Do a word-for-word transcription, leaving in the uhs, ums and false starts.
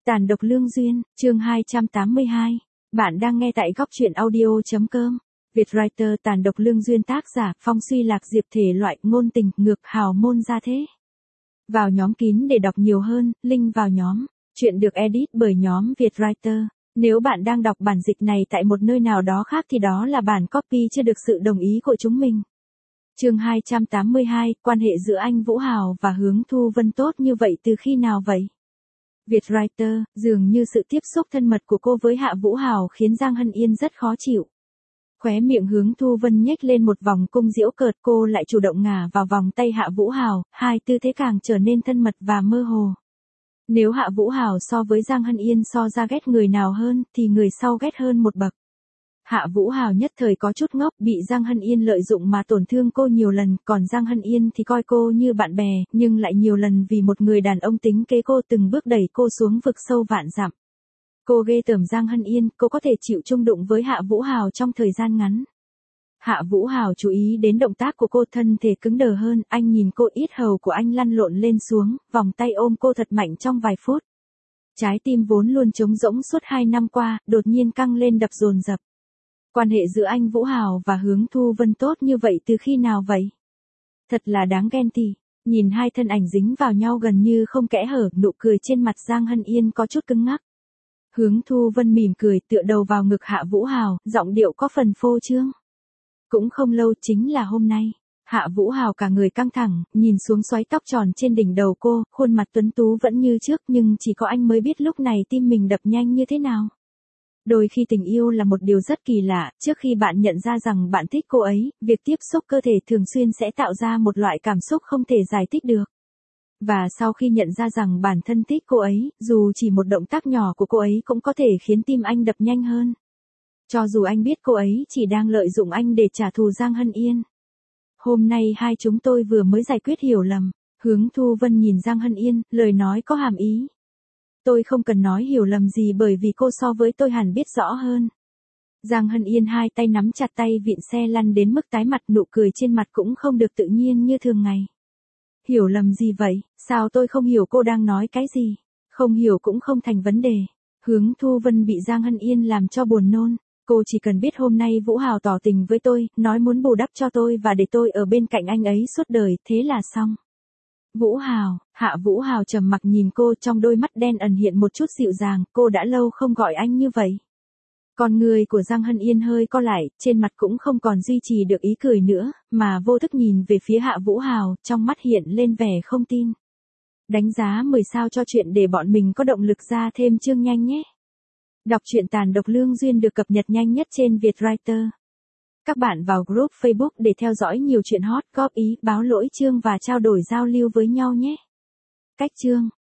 Tàn độc lương duyên, chương hai trăm tám mươi hai. Bạn đang nghe tại góc truyện audio.com. Vietwriter Tàn độc lương duyên, tác giả Phong Suy Lạc Diệp, thể loại ngôn tình, ngược hào môn gia thế. Vào nhóm kín để đọc nhiều hơn, link vào nhóm. Chuyện được edit bởi nhóm Vietwriter. Nếu bạn đang đọc bản dịch này tại một nơi nào đó khác thì đó là bản copy chưa được sự đồng ý của chúng mình. Chương hai trăm tám mươi hai, quan hệ giữa anh Vũ Hào và Hướng Thu Vân tốt như vậy từ khi nào vậy? Vietwriter, dường như sự tiếp xúc thân mật của cô với Hạ Vũ Hào khiến Giang Hân Yên rất khó chịu. Khóe miệng Hướng Thu Vân nhếch lên một vòng cung giễu cợt, cô lại chủ động ngả vào vòng tay Hạ Vũ Hào, hai tư thế càng trở nên thân mật và mơ hồ. Nếu Hạ Vũ Hào so với Giang Hân Yên so ra ghét người nào hơn thì người sau ghét hơn một bậc. Hạ Vũ Hào nhất thời có chút ngốc, bị Giang Hân Yên lợi dụng mà tổn thương cô nhiều lần, còn Giang Hân Yên thì coi cô như bạn bè, nhưng lại nhiều lần vì một người đàn ông tính kế cô, từng bước đẩy cô xuống vực sâu vạn dặm. Cô ghê tởm Giang Hân Yên, cô có thể chịu chung đụng với Hạ Vũ Hào trong thời gian ngắn. Hạ Vũ Hào chú ý đến động tác của cô, thân thể cứng đờ hơn, anh nhìn cô, yết hầu của anh lăn lộn lên xuống, vòng tay ôm cô thật mạnh trong vài phút. Trái tim vốn luôn trống rỗng suốt hai năm qua, đột nhiên căng lên đập dồn dập. Quan hệ giữa anh Vũ Hào và Hướng Thu Vân tốt như vậy từ khi nào vậy? Thật là đáng ghen tị. Nhìn hai thân ảnh dính vào nhau gần như không kẽ hở, nụ cười trên mặt Giang Hân Yên có chút cứng ngắc. Hướng Thu Vân mỉm cười, tựa đầu vào ngực Hạ Vũ Hào, giọng điệu có phần phô trương. Cũng không lâu, chính là hôm nay. Hạ Vũ Hào cả người căng thẳng, nhìn xuống xoáy tóc tròn trên đỉnh đầu cô, khuôn mặt tuấn tú vẫn như trước, nhưng chỉ có anh mới biết lúc này tim mình đập nhanh như thế nào. Đôi khi tình yêu là một điều rất kỳ lạ, trước khi bạn nhận ra rằng bạn thích cô ấy, việc tiếp xúc cơ thể thường xuyên sẽ tạo ra một loại cảm xúc không thể giải thích được. Và sau khi nhận ra rằng bản thân thích cô ấy, dù chỉ một động tác nhỏ của cô ấy cũng có thể khiến tim anh đập nhanh hơn. Cho dù anh biết cô ấy chỉ đang lợi dụng anh để trả thù Giang Hân Yên. Hôm nay hai chúng tôi vừa mới giải quyết hiểu lầm. Hướng Thu Vân nhìn Giang Hân Yên, lời nói có hàm ý. Tôi không cần nói hiểu lầm gì bởi vì cô so với tôi hẳn biết rõ hơn. Giang Hân Yên hai tay nắm chặt tay vịn xe lăn đến mức tái mặt, nụ cười trên mặt cũng không được tự nhiên như thường ngày. Hiểu lầm gì vậy, sao tôi không hiểu cô đang nói cái gì? Không hiểu cũng không thành vấn đề. Hướng Thu Vân bị Giang Hân Yên làm cho buồn nôn. Cô chỉ cần biết hôm nay Vũ Hào tỏ tình với tôi, nói muốn bù đắp cho tôi và để tôi ở bên cạnh anh ấy suốt đời, thế là xong. Vũ Hào, Hạ Vũ Hào trầm mặc nhìn cô, trong đôi mắt đen ẩn hiện một chút dịu dàng, cô đã lâu không gọi anh như vậy. Con người của Giang Hân Yên hơi co lại, trên mặt cũng không còn duy trì được ý cười nữa, mà vô thức nhìn về phía Hạ Vũ Hào, trong mắt hiện lên vẻ không tin. Đánh giá mười sao cho chuyện để bọn mình có động lực ra thêm chương nhanh nhé. Đọc truyện Tàn độc lương duyên được cập nhật nhanh nhất trên Vietwriter. Các bạn vào group Facebook để theo dõi nhiều chuyện hot, góp ý, báo lỗi chương và trao đổi giao lưu với nhau nhé. Cách chương.